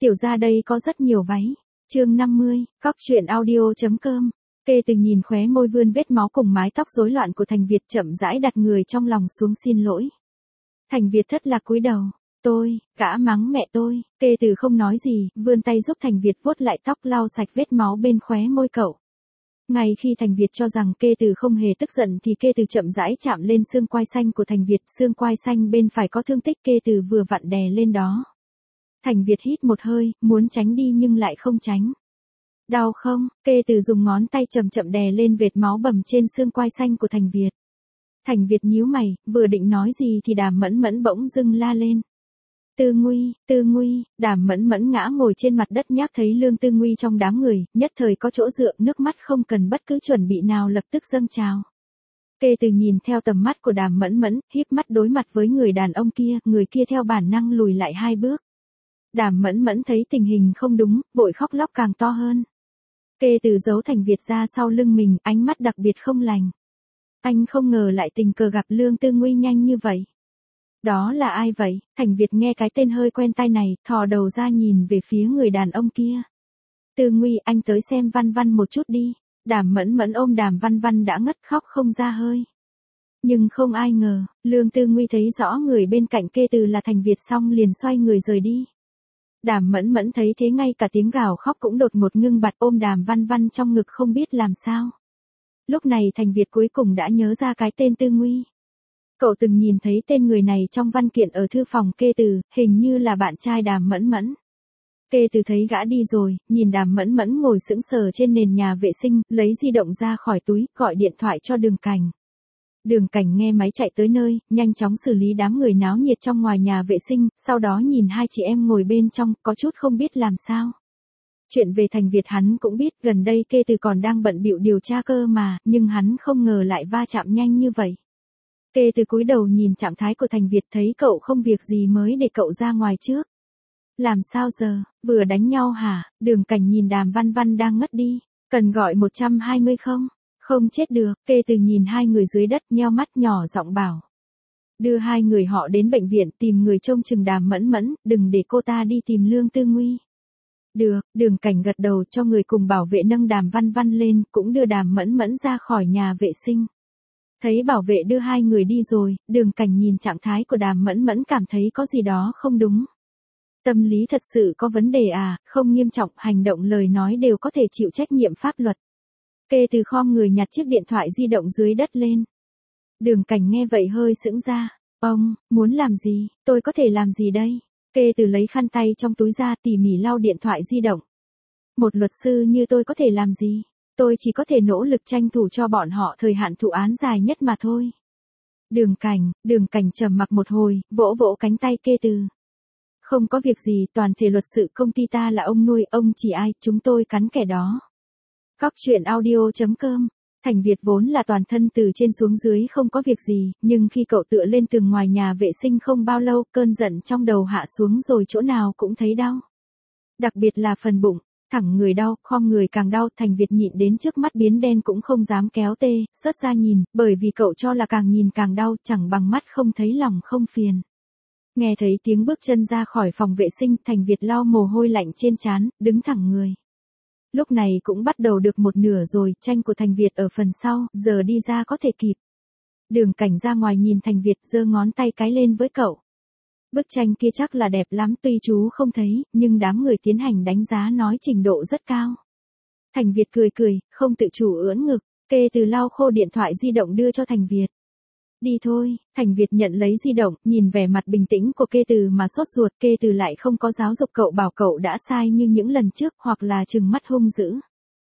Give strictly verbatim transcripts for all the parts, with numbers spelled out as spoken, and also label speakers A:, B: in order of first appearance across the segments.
A: Tiểu ra đây có rất nhiều váy. Chương năm mươi, cóc truyện audio.com. Kê Từ nhìn khóe môi vươn vết máu cùng mái tóc rối loạn của Thành Việt chậm rãi đặt người trong lòng xuống xin lỗi. Thành Việt thất lạc cúi đầu. Tôi, gã mắng mẹ tôi. Kê Từ không nói gì, vươn tay giúp Thành Việt vuốt lại tóc lau sạch vết máu bên khóe môi cậu. Ngay khi Thành Việt cho rằng Kê Từ không hề tức giận thì Kê Từ chậm rãi chạm lên xương quai xanh của Thành Việt, xương quai xanh bên phải có thương tích Kê Từ vừa vặn đè lên đó. Thành Việt hít một hơi, muốn tránh đi nhưng lại không tránh. Đau không? Kê Từ dùng ngón tay chậm chậm đè lên vệt máu bầm trên xương quai xanh của Thành Việt. Thành Việt nhíu mày, vừa định nói gì thì Đàm Mẫn Mẫn bỗng dưng la lên. Tư Nguy, Tư Nguy, Đàm Mẫn Mẫn ngã ngồi trên mặt đất nhác thấy Lương Tư Nguy trong đám người, nhất thời có chỗ dựa, nước mắt không cần bất cứ chuẩn bị nào lập tức dâng trào. Kê Từ nhìn theo tầm mắt của Đàm Mẫn Mẫn, híp mắt đối mặt với người đàn ông kia, người kia theo bản năng lùi lại hai bước. Đàm Mẫn Mẫn thấy tình hình không đúng, vội khóc lóc càng to hơn. Kê Từ giấu Thành Việt ra sau lưng mình, ánh mắt đặc biệt không lành. Anh không ngờ lại tình cờ gặp Lương Tư Nguy nhanh như vậy. Đó là ai vậy? Thành Việt nghe cái tên hơi quen tai này, thò đầu ra nhìn về phía người đàn ông kia. Tư Nguy, anh tới xem Văn Văn một chút đi. Đàm Mẫn Mẫn ôm Đàm Văn Văn đã ngất khóc không ra hơi. Nhưng không ai ngờ, Lương Tư Nguy thấy rõ người bên cạnh Kê Từ là Thành Việt xong liền xoay người rời đi. Đàm Mẫn Mẫn thấy thế ngay cả tiếng gào khóc cũng đột ngột ngưng bặt, ôm Đàm Văn Văn trong ngực không biết làm sao. Lúc này Thành Việt cuối cùng đã nhớ ra cái tên Tư Nguy. Cậu từng nhìn thấy tên người này trong văn kiện ở thư phòng Kê Từ, hình như là bạn trai Đàm Mẫn Mẫn. Kê Từ thấy gã đi rồi, nhìn Đàm Mẫn Mẫn ngồi sững sờ trên nền nhà vệ sinh, lấy di động ra khỏi túi, gọi điện thoại cho Đường Cảnh. Đường Cảnh nghe máy chạy tới nơi, nhanh chóng xử lý đám người náo nhiệt trong ngoài nhà vệ sinh, sau đó nhìn hai chị em ngồi bên trong, có chút không biết làm sao. Chuyện về Thành Việt hắn cũng biết, gần đây Kê Từ còn đang bận bịu điều tra cơ mà, nhưng hắn không ngờ lại va chạm nhanh như vậy. Kê Từ cúi đầu nhìn trạng thái của Thành Việt, thấy cậu không việc gì mới để cậu ra ngoài trước. Làm sao giờ, vừa đánh nhau hả? Đường Cảnh nhìn Đàm Văn Văn đang ngất đi, cần gọi một trăm hai mươi không? Không chết được. Kê Từ nhìn hai người dưới đất nheo mắt nhỏ giọng bảo. Đưa hai người họ đến bệnh viện, tìm người trông chừng Đàm Mẫn Mẫn, đừng để cô ta đi tìm Lương Tư Nguy. Được, Đường Cảnh gật đầu, cho người cùng bảo vệ nâng Đàm Văn Văn lên, cũng đưa Đàm Mẫn Mẫn ra khỏi nhà vệ sinh. Thấy bảo vệ đưa hai người đi rồi, Đường Cảnh nhìn trạng thái của Đàm Mẫn Mẫn cảm thấy có gì đó không đúng. Tâm lý thật sự có vấn đề à? Không nghiêm trọng, hành động lời nói đều có thể chịu trách nhiệm pháp luật. Kê Từ khom người nhặt chiếc điện thoại di động dưới đất lên. Đường Cảnh nghe vậy hơi sững ra. Ông, muốn làm gì? Tôi có thể làm gì đây? Kê Từ lấy khăn tay trong túi ra tỉ mỉ lau điện thoại di động. Một luật sư như tôi có thể làm gì? Tôi chỉ có thể nỗ lực tranh thủ cho bọn họ thời hạn thụ án dài nhất mà thôi. Đường Cảnh, Đường Cảnh trầm mặc một hồi, vỗ vỗ cánh tay Kê Từ. Không có việc gì, toàn thể luật sự công ty ta là ông nuôi, ông chỉ ai, chúng tôi cắn kẻ đó. Cóc truyện audio.com. Thành Việt vốn là toàn thân từ trên xuống dưới không có việc gì, nhưng khi cậu tựa lên tường ngoài nhà vệ sinh không bao lâu, cơn giận trong đầu hạ xuống rồi chỗ nào cũng thấy đau. Đặc biệt là phần bụng, thẳng người đau, khom người càng đau. Thành Việt nhịn đến trước mắt biến đen cũng không dám kéo tê, sớt ra nhìn, bởi vì cậu cho là càng nhìn càng đau, chẳng bằng mắt không thấy lòng không phiền. Nghe thấy tiếng bước chân ra khỏi phòng vệ sinh, Thành Việt lau mồ hôi lạnh trên trán, đứng thẳng người. Lúc này cũng bắt đầu được một nửa rồi, tranh của Thành Việt ở phần sau, giờ đi ra có thể kịp. Đường Cảnh ra ngoài nhìn Thành Việt, giơ ngón tay cái lên với cậu. Bức tranh kia chắc là đẹp lắm, tuy chú không thấy, nhưng đám người tiến hành đánh giá nói trình độ rất cao. Thành Việt cười cười, không tự chủ ưỡn ngực. Kê Từ lau khô điện thoại di động đưa cho Thành Việt. Đi thôi. Thành Việt nhận lấy di động, nhìn vẻ mặt bình tĩnh của Kê Từ mà sốt ruột. Kê Từ lại không có giáo dục cậu, bảo cậu đã sai như những lần trước, hoặc là trừng mắt hung dữ.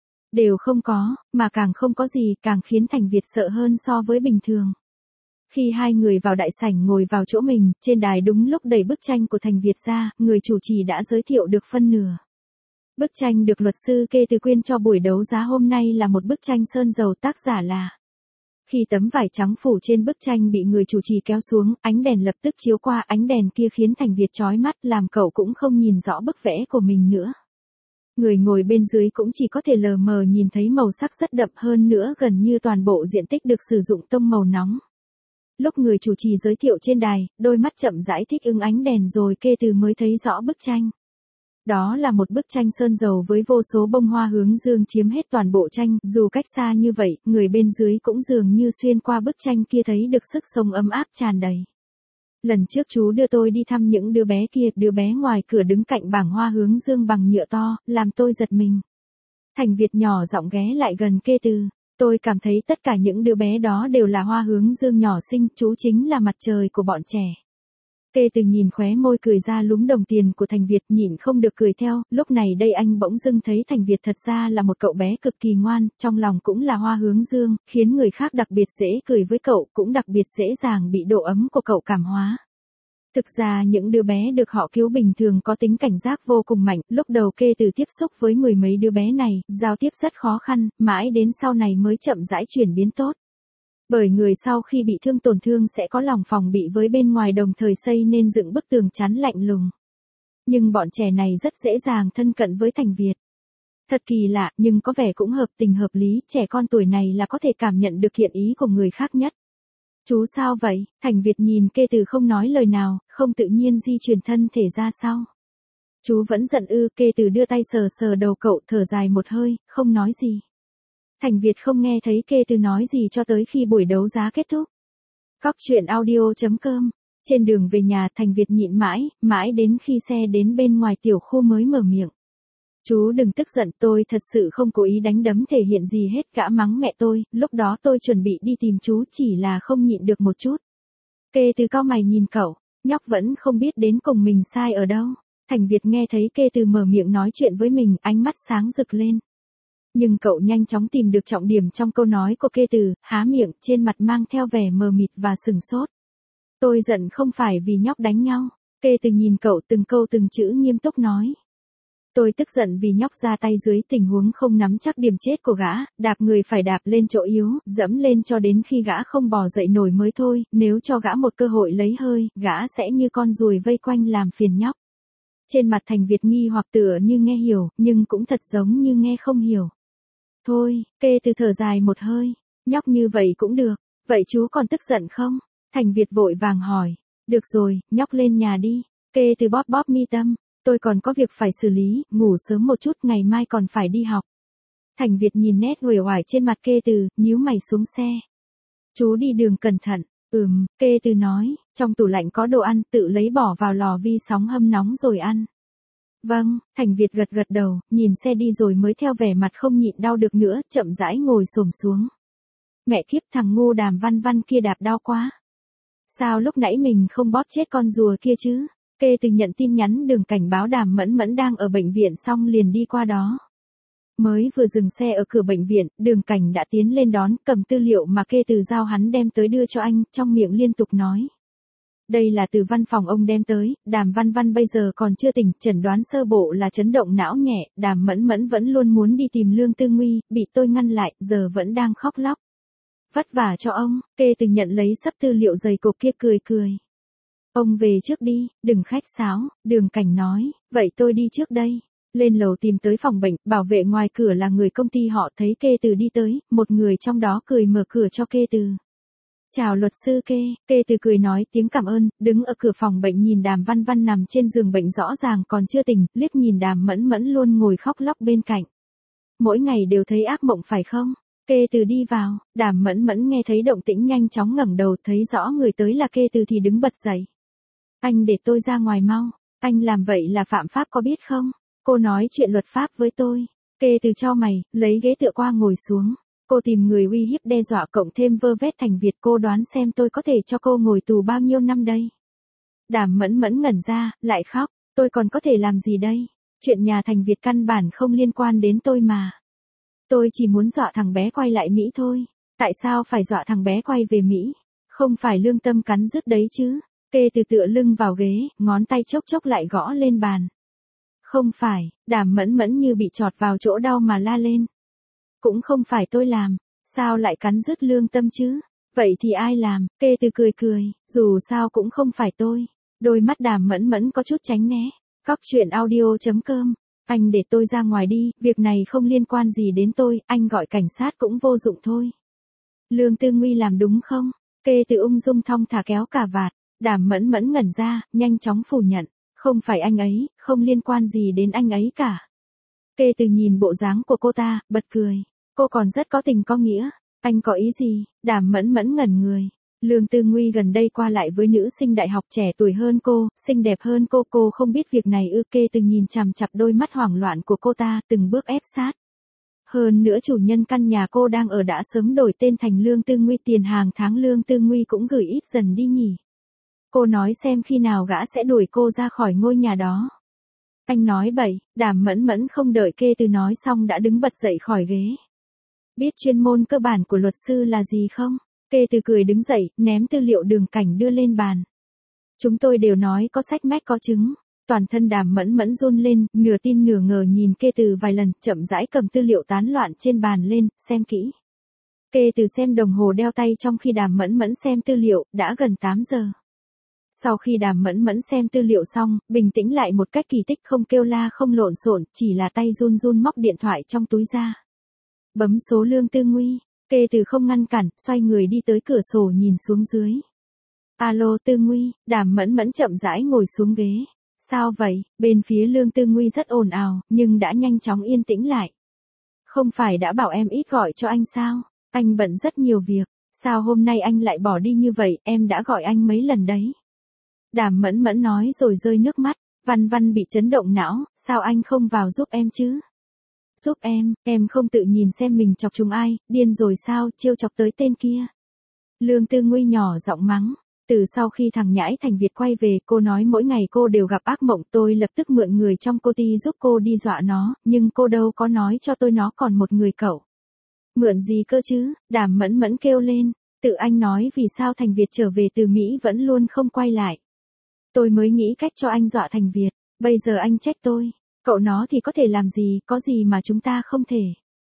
A: Đều không có, mà càng không có gì, càng khiến Thành Việt sợ hơn so với bình thường. Khi hai người vào đại sảnh ngồi vào chỗ mình, trên đài đúng lúc đẩy bức tranh của Thành Việt ra, người chủ trì đã giới thiệu được phân nửa. Bức tranh được luật sư Kê Từ quyên cho buổi đấu giá hôm nay là một bức tranh sơn dầu, tác giả là. Khi tấm vải trắng phủ trên bức tranh bị người chủ trì kéo xuống, ánh đèn lập tức chiếu qua, ánh đèn kia khiến Thành Việt chói mắt, làm cậu cũng không nhìn rõ bức vẽ của mình nữa. Người ngồi bên dưới cũng chỉ có thể lờ mờ nhìn thấy màu sắc rất đậm, hơn nữa gần như toàn bộ diện tích được sử dụng tông màu nóng. Lúc người chủ trì giới thiệu trên đài, đôi mắt chậm rãi thích ứng ánh đèn rồi Kê Từ mới thấy rõ bức tranh. Đó là một bức tranh sơn dầu với vô số bông hoa hướng dương chiếm hết toàn bộ tranh, dù cách xa như vậy, người bên dưới cũng dường như xuyên qua bức tranh kia thấy được sức sống ấm áp tràn đầy. Lần trước chú đưa tôi đi thăm những đứa bé kia, đứa bé ngoài cửa đứng cạnh bảng hoa hướng dương bằng nhựa to, làm tôi giật mình. Thành Việt nhỏ giọng ghé lại gần kê từ. Tôi cảm thấy tất cả những đứa bé đó đều là hoa hướng dương nhỏ xinh, chú chính là mặt trời của bọn trẻ. Kê từ nhìn khóe môi cười ra lúm đồng tiền của Thành Việt, nhịn không được cười theo, lúc này đây anh bỗng dưng thấy Thành Việt thật ra là một cậu bé cực kỳ ngoan, trong lòng cũng là hoa hướng dương, khiến người khác đặc biệt dễ cười với cậu, cũng đặc biệt dễ dàng bị độ ấm của cậu cảm hóa. Thực ra những đứa bé được họ cứu bình thường có tính cảnh giác vô cùng mạnh, lúc đầu Kê từ tiếp xúc với mười mấy đứa bé này, giao tiếp rất khó khăn, mãi đến sau này mới chậm rãi chuyển biến tốt. Bởi người sau khi bị thương tổn thương sẽ có lòng phòng bị với bên ngoài, đồng thời xây nên dựng bức tường chắn lạnh lùng. Nhưng bọn trẻ này rất dễ dàng thân cận với Thành Việt. Thật kỳ lạ, nhưng có vẻ cũng hợp tình hợp lý, trẻ con tuổi này là có thể cảm nhận được thiện ý của người khác nhất. Chú sao vậy? Thành Việt nhìn Kê từ không nói lời nào, không tự nhiên di chuyển thân thể ra sau. Chú vẫn giận ư? Kê từ đưa tay sờ sờ đầu cậu, thở dài một hơi, không nói gì. Thành Việt không nghe thấy Kê từ nói gì cho tới khi buổi đấu giá kết thúc. Cóc truyện audio chấm com. Trên đường về nhà, Thành Việt nhịn mãi, mãi đến khi xe đến bên ngoài tiểu khu mới mở miệng. Chú đừng tức giận, tôi thật sự không cố ý đánh đấm thể hiện gì hết, gã mắng mẹ tôi, lúc đó tôi chuẩn bị đi tìm chú, chỉ là không nhịn được một chút. Kê từ cau mày nhìn cậu, nhóc vẫn không biết đến cùng mình sai ở đâu. Thành Việt nghe thấy Kê từ mở miệng nói chuyện với mình, ánh mắt sáng rực lên. Nhưng cậu nhanh chóng tìm được trọng điểm trong câu nói của Kê từ, há miệng, trên mặt mang theo vẻ mờ mịt và sừng sốt. Tôi giận không phải vì nhóc đánh nhau. Kê từ nhìn cậu từng câu từng chữ nghiêm túc nói. Tôi tức giận vì nhóc ra tay dưới tình huống không nắm chắc điểm chết của gã, đạp người phải đạp lên chỗ yếu, dẫm lên cho đến khi gã không bò dậy nổi mới thôi, nếu cho gã một cơ hội lấy hơi, gã sẽ như con ruồi vây quanh làm phiền nhóc. Trên mặt Thành Việt nghi hoặc tựa như nghe hiểu, nhưng cũng thật giống như nghe không hiểu. Thôi, Kê từ thở dài một hơi, nhóc như vậy cũng được, vậy chú còn tức giận không? Thành Việt vội vàng hỏi, được rồi, nhóc lên nhà đi. Kê từ bóp bóp mi tâm. Tôi còn có việc phải xử lý, ngủ sớm một chút, ngày mai còn phải đi học. Thành Việt nhìn nét uể oải trên mặt Kê từ, nhíu mày xuống xe. Chú đi đường cẩn thận. Ừm, Kê từ nói, trong tủ lạnh có đồ ăn, tự lấy bỏ vào lò vi sóng hâm nóng rồi ăn. Vâng, Thành Việt gật gật đầu, nhìn xe đi rồi mới theo vẻ mặt không nhịn đau được nữa, chậm rãi ngồi xổm xuống. Mẹ kiếp, thằng ngu Đàm Văn Văn kia đạp đau quá. Sao lúc nãy mình không bóp chết con rùa kia chứ? Kê từ nhận tin nhắn đường cảnh báo Đàm Mẫn Mẫn đang ở bệnh viện xong liền đi qua đó. Mới vừa dừng xe ở cửa bệnh viện, đường cảnh đã tiến lên đón, cầm tư liệu mà Kê từ giao hắn đem tới đưa cho anh, trong miệng liên tục nói. Đây là từ văn phòng ông đem tới, Đàm Văn Văn bây giờ còn chưa tỉnh, chẩn đoán sơ bộ là chấn động não nhẹ, Đàm Mẫn Mẫn vẫn luôn muốn đi tìm Lương Tư Nguy, bị tôi ngăn lại, giờ vẫn đang khóc lóc. Vất vả cho ông. Kê từ nhận lấy sấp tư liệu dày cộp kia cười cười. Ông về trước đi, đừng khách sáo, đường cảnh nói, vậy tôi đi trước đây. Lên lầu tìm tới phòng bệnh, bảo vệ ngoài cửa là người công ty họ, thấy Kê từ đi tới, một người trong đó cười mở cửa cho Kê từ. Chào luật sư Kê, Kê từ cười nói tiếng cảm ơn, đứng ở cửa phòng bệnh nhìn Đàm Văn Văn nằm trên giường bệnh rõ ràng còn chưa tỉnh, liếc nhìn Đàm Mẫn Mẫn luôn ngồi khóc lóc bên cạnh. Mỗi ngày đều thấy ác mộng phải không? Kê từ đi vào, Đàm Mẫn Mẫn nghe thấy động tĩnh nhanh chóng ngẩng đầu, thấy rõ người tới là Kê từ thì đứng bật dậy. Anh để tôi ra ngoài mau, anh làm vậy là phạm pháp có biết không? Cô nói chuyện luật pháp với tôi. Kê từ cho mày, lấy ghế tựa qua ngồi xuống. Cô tìm người uy hiếp đe dọa cộng thêm vơ vét Thành Việt, cô đoán xem tôi có thể cho cô ngồi tù bao nhiêu năm đây? Đàm Mẫn Mẫn ngẩn ra, lại khóc, tôi còn có thể làm gì đây? Chuyện nhà Thành Việt căn bản không liên quan đến tôi mà. Tôi chỉ muốn dọa thằng bé quay lại Mỹ thôi. Tại sao phải dọa thằng bé quay về Mỹ? Không phải lương tâm cắn rứt đấy chứ? Kê từ tựa lưng vào ghế, ngón tay chốc chốc lại gõ lên bàn. Không phải, Đàm Mẫn Mẫn như bị chọt vào chỗ đau mà la lên. Cũng không phải tôi làm, sao lại cắn rứt lương tâm chứ? Vậy thì ai làm? Kê từ cười cười, dù sao cũng không phải tôi. Đôi mắt Đàm Mẫn Mẫn có chút tránh né. Cóc truyện audio chấm com. Anh để tôi ra ngoài đi, việc này không liên quan gì đến tôi, anh gọi cảnh sát cũng vô dụng thôi. Lương Tư Nguy làm đúng không? Kê từ ung dung thong thả kéo cà vạt. Đàm Mẫn Mẫn ngẩn ra, nhanh chóng phủ nhận. Không phải anh ấy, không liên quan gì đến anh ấy cả. Kê Từ nhìn bộ dáng của cô ta, bật cười. Cô còn rất có tình có nghĩa. Anh có ý gì? Đàm Mẫn Mẫn ngẩn người. Lương Tư Nguy gần đây qua lại với nữ sinh đại học trẻ tuổi hơn cô, xinh đẹp hơn cô, cô không biết việc này ư? Kê Từ nhìn chằm chằm đôi mắt hoảng loạn của cô ta, từng bước ép sát. Hơn nữa chủ nhân căn nhà cô đang ở đã sớm đổi tên thành Lương Tư Nguy, tiền hàng tháng Lương Tư Nguy cũng gửi ít dần đi nhỉ. Cô nói xem khi nào gã sẽ đuổi cô ra khỏi ngôi nhà đó. Anh nói bậy. Đàm Mẫn Mẫn không đợi Kê Từ nói xong đã đứng bật dậy khỏi ghế. Biết chuyên môn cơ bản của luật sư là gì không? Kê Từ cười đứng dậy, ném tư liệu Đường Cảnh đưa lên bàn. Chúng tôi đều nói có sách mách có chứng. Toàn thân Đàm Mẫn Mẫn run lên, nửa tin nửa ngờ nhìn Kê Từ vài lần, chậm rãi cầm tư liệu tán loạn trên bàn lên, xem kỹ. Kê Từ xem đồng hồ đeo tay trong khi Đàm Mẫn Mẫn xem tư liệu, đã gần tám giờ. Sau khi Đàm Mẫn Mẫn xem tư liệu xong, bình tĩnh lại một cách kỳ tích, không kêu la không lộn xộn, chỉ là tay run run móc điện thoại trong túi ra. Bấm số Lương Tư Nguy. Kê Từ không ngăn cản, xoay người đi tới cửa sổ nhìn xuống dưới. Alo Tư Nguy. Đàm Mẫn Mẫn chậm rãi ngồi xuống ghế. Sao vậy? Bên phía Lương Tư Nguy rất ồn ào, nhưng đã nhanh chóng yên tĩnh lại. Không phải đã bảo em ít gọi cho anh sao? Anh bận rất nhiều việc. Sao hôm nay anh lại bỏ đi như vậy? Em đã gọi anh mấy lần đấy. Đàm Mẫn Mẫn nói rồi rơi nước mắt. Văn Văn bị chấn động não. Sao anh không vào giúp em chứ? Giúp em, em không tự nhìn xem mình chọc chúng ai, điên rồi sao, trêu chọc tới tên kia. Lương Tư Nguy nhỏ giọng mắng. Từ sau khi thằng nhãi Thành Việt quay về, cô nói mỗi ngày cô đều gặp ác mộng, tôi lập tức mượn người trong cô ty giúp cô đi dọa nó, nhưng cô đâu có nói cho tôi nó còn một người cậu. Mượn gì cơ chứ? Đàm Mẫn Mẫn kêu lên. Tự anh nói vì sao Thành Việt trở về từ Mỹ vẫn luôn không quay lại. Tôi mới nghĩ cách cho anh dọa Thành Việt, bây giờ anh trách tôi. Cậu nó thì có thể làm gì, có gì mà chúng ta không thể.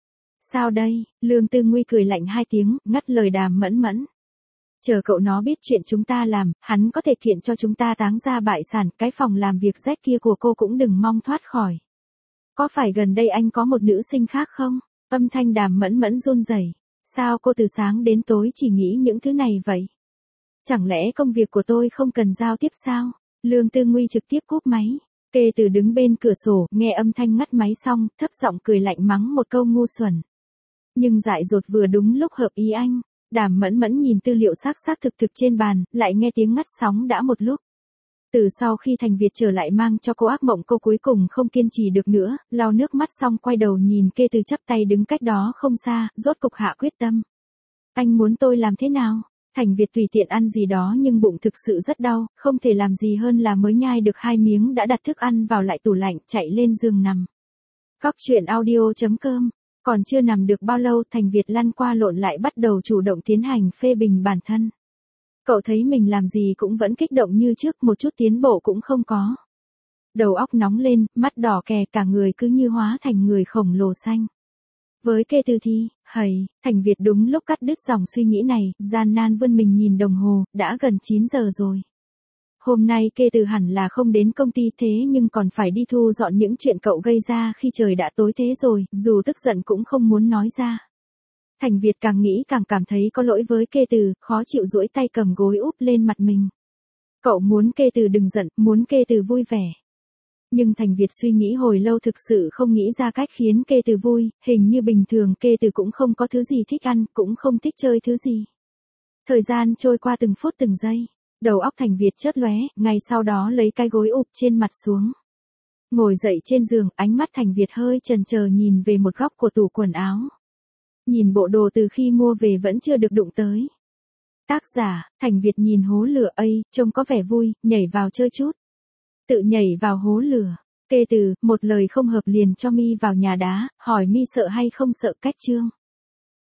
A: Sao đây? Lương Tư Nguy cười lạnh hai tiếng, ngắt lời Đàm Mẫn Mẫn. Chờ cậu nó biết chuyện chúng ta làm, hắn có thể kiện cho chúng ta táng ra bại sản, cái phòng làm việc rách kia của cô cũng đừng mong thoát khỏi. Có phải gần đây anh có một nữ sinh khác không? Âm thanh Đàm Mẫn Mẫn run rẩy. Sao cô từ sáng đến tối chỉ nghĩ những thứ này vậy? Chẳng lẽ công việc của tôi không cần giao tiếp sao? Lương Tư Nguy trực tiếp cúp máy. Kê Từ đứng bên cửa sổ, nghe âm thanh ngắt máy xong, thấp giọng cười lạnh mắng một câu ngu xuẩn. Nhưng dại dột vừa đúng lúc hợp ý anh. Đàm Mẫn Mẫn nhìn tư liệu xác xác thực thực trên bàn, lại nghe tiếng ngắt sóng đã một lúc. Từ sau khi Thành Việt trở lại mang cho cô ác mộng, cô cuối cùng không kiên trì được nữa, lau nước mắt xong quay đầu nhìn Kê Từ chắp tay đứng cách đó không xa, rốt cục hạ quyết tâm. Anh muốn tôi làm thế nào? Thành Việt tùy tiện ăn gì đó nhưng bụng thực sự rất đau, không thể làm gì hơn là mới nhai được hai miếng đã đặt thức ăn vào lại tủ lạnh, chạy lên giường nằm. Cóc truyện audio chấm com. Còn chưa nằm được bao lâu, Thành Việt lăn qua lộn lại bắt đầu chủ động tiến hành phê bình bản thân. Cậu thấy mình làm gì cũng vẫn kích động như trước, một chút tiến bộ cũng không có. Đầu óc nóng lên, mắt đỏ kè, cả người cứ như hóa thành người khổng lồ xanh. Với Kê Từ thì, hầy, Thành Việt đúng lúc cắt đứt dòng suy nghĩ này, gian nan vươn mình nhìn đồng hồ, đã gần chín giờ rồi. Hôm nay Kê Từ hẳn là không đến công ty, thế nhưng còn phải đi thu dọn những chuyện cậu gây ra khi trời đã tối thế rồi, dù tức giận cũng không muốn nói ra. Thành Việt càng nghĩ càng cảm thấy có lỗi với Kê Từ, khó chịu duỗi tay cầm gối úp lên mặt mình. Cậu muốn Kê Từ đừng giận, muốn Kê Từ vui vẻ. Nhưng Thành Việt suy nghĩ hồi lâu thực sự không nghĩ ra cách khiến Kê Từ vui, hình như bình thường Kê Từ cũng không có thứ gì thích ăn, cũng không thích chơi thứ gì. Thời gian trôi qua từng phút từng giây, đầu óc Thành Việt chớp lóe, ngay sau đó lấy cái gối ụp trên mặt xuống. Ngồi dậy trên giường, ánh mắt Thành Việt hơi chần chờ nhìn về một góc của tủ quần áo. Nhìn bộ đồ từ khi mua về vẫn chưa được đụng tới. Tác giả, Thành Việt nhìn hố lửa ấy, trông có vẻ vui, nhảy vào chơi chút. Tự nhảy vào hố lửa. Kê Từ, một lời không hợp liền cho mi vào nhà đá, hỏi mi sợ hay không sợ. Cách chương.